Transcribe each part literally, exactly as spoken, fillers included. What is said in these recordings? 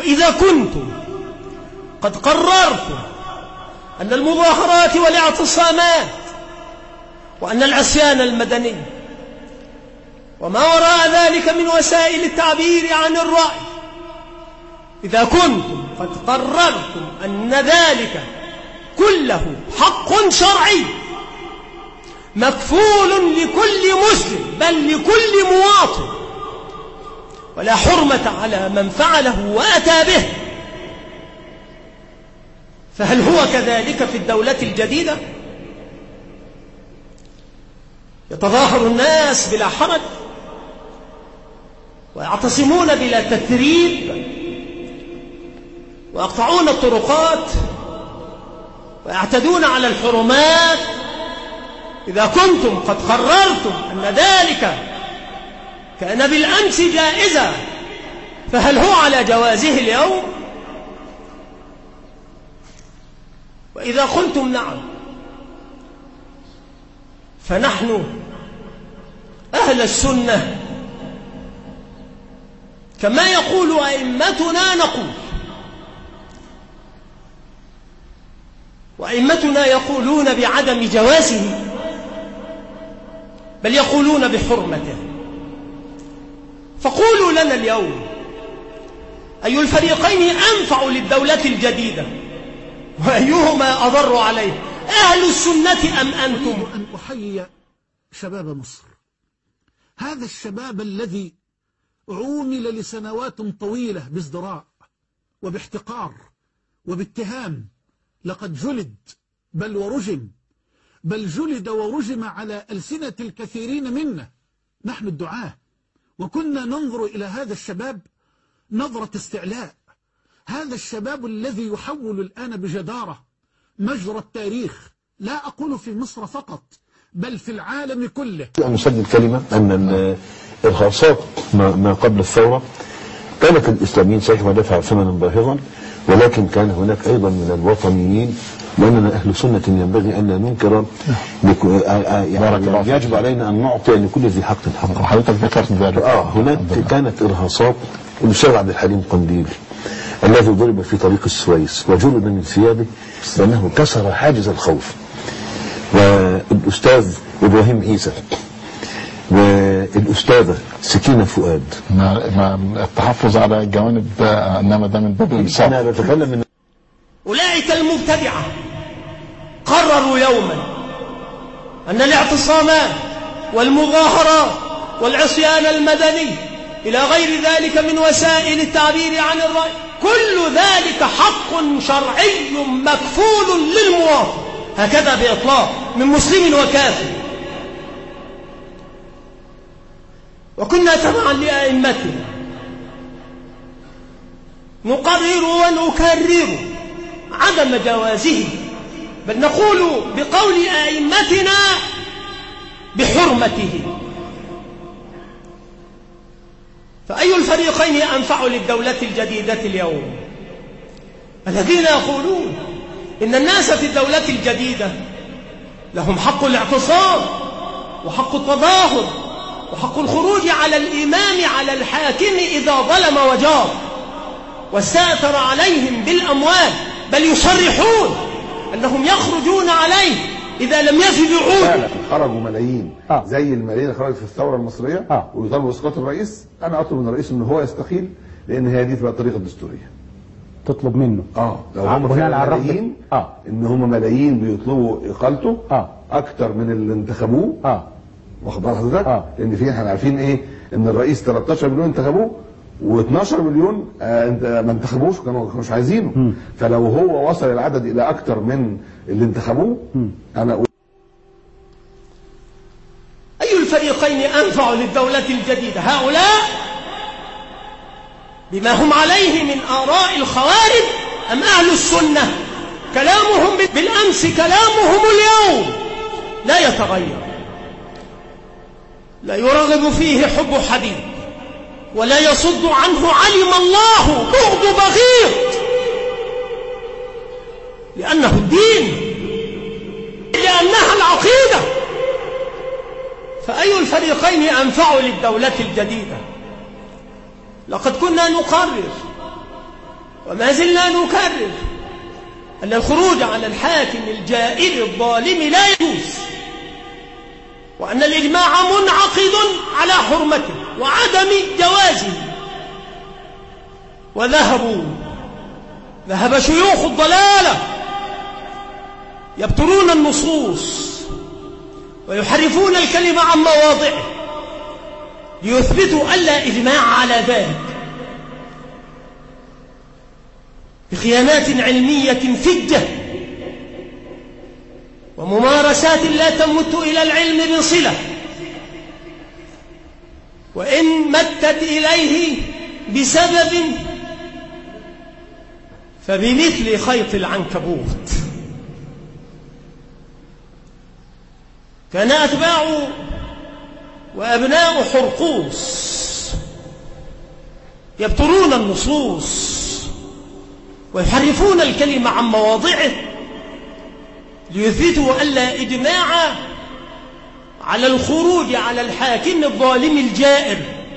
وإذا كنتم قد قررتم أن المظاهرات والاعتصامات وأن العصيان المدني وما وراء ذلك من وسائل التعبير عن الرأي، إذا كنتم قد قررتم أن ذلك كله حق شرعي مكفول لكل مسلم بل لكل مواطن، ولا حرمة على من فعله وأتى به، فهل هو كذلك في الدولة الجديدة؟ يتظاهر الناس بلا حرج ويعتصمون بلا تثريب ويقطعون الطرقات ويعتدون على الحرمات. إذا كنتم قد قررتم أن ذلك كان بالأمس جائزا، فهل هو على جوازه اليوم؟ وإذا قلتم نعم، فنحن أهل السنة كما يقول أئمتنا نقول، وأئمتنا يقولون بعدم جوازه بل يقولون بحرمته. فقولوا لنا اليوم أي الفريقين أنفع للدولة الجديدة وأيهما أضر عليه، أهل السنة أم أنتم؟ أن أحيي شباب مصر، هذا الشباب الذي عومل لسنوات طويلة بازدراء وباحتقار وباتهام، لقد جلد بل ورجم، بل جلد ورجم على ألسنة الكثيرين منا نحن الدعاة، وكنا ننظر إلى هذا الشباب نظرة استعلاء. هذا الشباب الذي يحول الآن بجدارة مجرى التاريخ، لا أقول في مصر فقط بل في العالم كله. أن نسدد كلمة أن الإرهاصات ما قبل الثورة كانت الإسلاميين صحيح ودفع ثمنا باهظا، ولكن كان هناك أيضا من الوطنيين، لأننا أهل سنة ينبغي أن لا ننكر، يعني يجب علينا أن نعطي لكل ذي حق حقه. حضرتك ذكرت ذلك. آه هناك كانت إرهاصات الأستاذ عبد الحليم قنديل الذي ضرب في طريق السويس وجلد من ثيابه لأنه كسر حاجز الخوف، والأستاذ إبراهيم عيسى والأستاذة سكينة فؤاد. مع التحفظ على الجوانب، إنما ده من باب الإنصاف. أنا بتكلم من أولئك المبتدعة قرروا يوما أن الاعتصامات والمظاهرات والعصيان المدني إلى غير ذلك من وسائل التعبير عن الرأي كل ذلك حق شرعي مكفول للمواطن، هكذا بإطلاق من مسلم وكافر. وكنا تبعا لأئمتنا نقرر ونكرر عدم جوازه، بل نقول بقول أئمتنا بحرمته. فأي الفريقين أنفع للدولة الجديدة اليوم؟ الذين يقولون إن الناس في الدولة الجديدة لهم حق الاعتصام وحق التظاهر وحق الخروج على الإمام على الحاكم إذا ظلم وجار واستأثر عليهم بالأموال، بل يصرحون أنهم يخرجون عليه إذا لم يجدوا عود. خرجوا ملايين آه. زي الملايين اللي خرجت في الثورة المصرية آه. ويطالبوا بإسقاط الرئيس. أنا أطلب من الرئيس إن هو يستقيل، لأن هي دي تبقى الطريقة الدستورية. تطلب منه اه لو هم ملايين اه ان هم ملايين بيطلبوا اقالته اه اكتر من اللي انتخبوه اه واخد بال حضرتك؟ اه لان في احنا عارفين ايه، ان الرئيس تلتاشر مليون انتخبوه و12 مليون آه انت ما انتخبوش، كانوا مش عايزينه. م. فلو هو وصل العدد الى اكتر من اللي انتخبوه م. انا أقول اي الفريقين انفع للدولة الجديدة؟ هؤلاء بما هم عليه من آراء الخوارج أم أهل السنة كلامهم بالأمس كلامهم اليوم لا يتغير، لا يرغب فيه حب حبيب ولا يصد عنه علم الله بغض بغيض، لأنه الدين، لأنها العقيدة. فأي الفريقين أنفع للدولة الجديدة؟ لقد كنا نقرر وما زلنا نكرر أن الخروج على الحاكم الجائر الظالم لا يجوز، وأن الإجماع منعقد على حرمته وعدم جوازه. وذهبوا ذهب شيوخ الضلالة يبترون النصوص ويحرفون الكلمة عن مواضعه ليثبتوا ألا إجماع على ذلك بخيانات علمية فجة وممارسات لا تمت إلى العلم بصلة، وإن متت إليه بسبب فبمثل خيط العنكبوت. كان أتباع وأبناء حرقوس يبترون النصوص ويحرفون الكلمة عن مواضعه ليثبتوا ألا إجماع على الخروج على الحاكم الظالم الجائر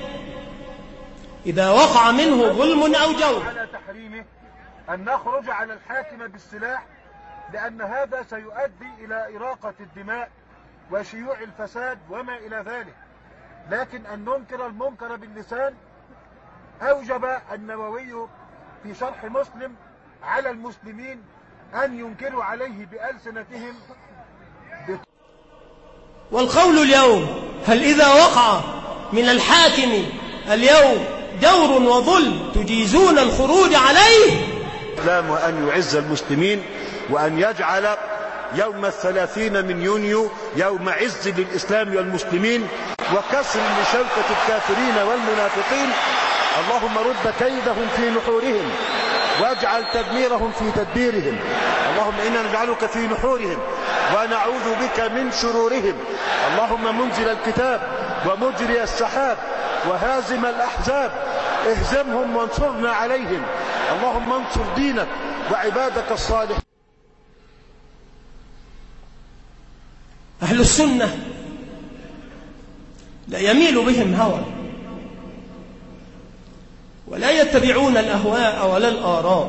إذا وقع منه ظلم أو جور. على تحريمه أن نخرج على الحاكم بالسلاح، لأن هذا سيؤدي إلى إراقة الدماء وشيوع الفساد وما إلى ذلك. لكن أن ننكر المنكر باللسان أوجب النووي في شرح مسلم على المسلمين أن ينكروا عليه بألسنتهم. والقول اليوم: هل إذا وقع من الحاكم اليوم جور وظلم تجيزون الخروج عليه؟ الإسلام وأن يعز المسلمين وأن يجعل يوم الثلاثين من يونيو يوم عز للإسلام والمسلمين وكسر لشوكة الكافرين والمنافقين. اللهم رد كيدهم في نحورهم واجعل تدميرهم في تدبيرهم. اللهم إنا نجعلك في نحورهم ونعوذ بك من شرورهم. اللهم منزل الكتاب ومجري السحاب وهازم الأحزاب اهزمهم وانصرنا عليهم. اللهم انصر دينك وعبادك الصالحين. أهل السنة لا يميل بهم هوى ولا يتبعون الأهواء ولا الآراء،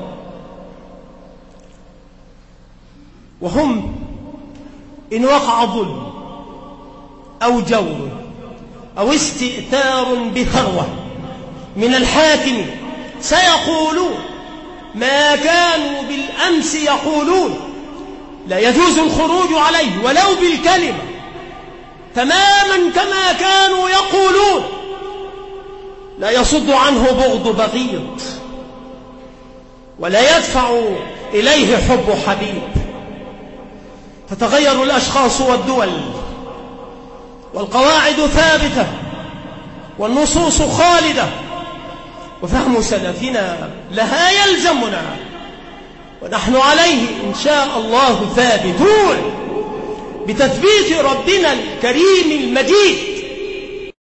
وهم إن وقع ظلم أو جور أو استئثار بثروة من الحاكم سيقولون ما كانوا بالأمس يقولون، لا يجوز الخروج عليه ولو بالكلمة تماما كما كانوا يقولون. لا يصد عنه بغض بغيض ولا يدفع إليه حب حبيب. تتغير الأشخاص والدول والقواعد ثابتة والنصوص خالدة، وفهم سلفنا لها يلزمنا، ونحن عليه إن شاء الله ثابتون بتثبيت ربنا الكريم المجيد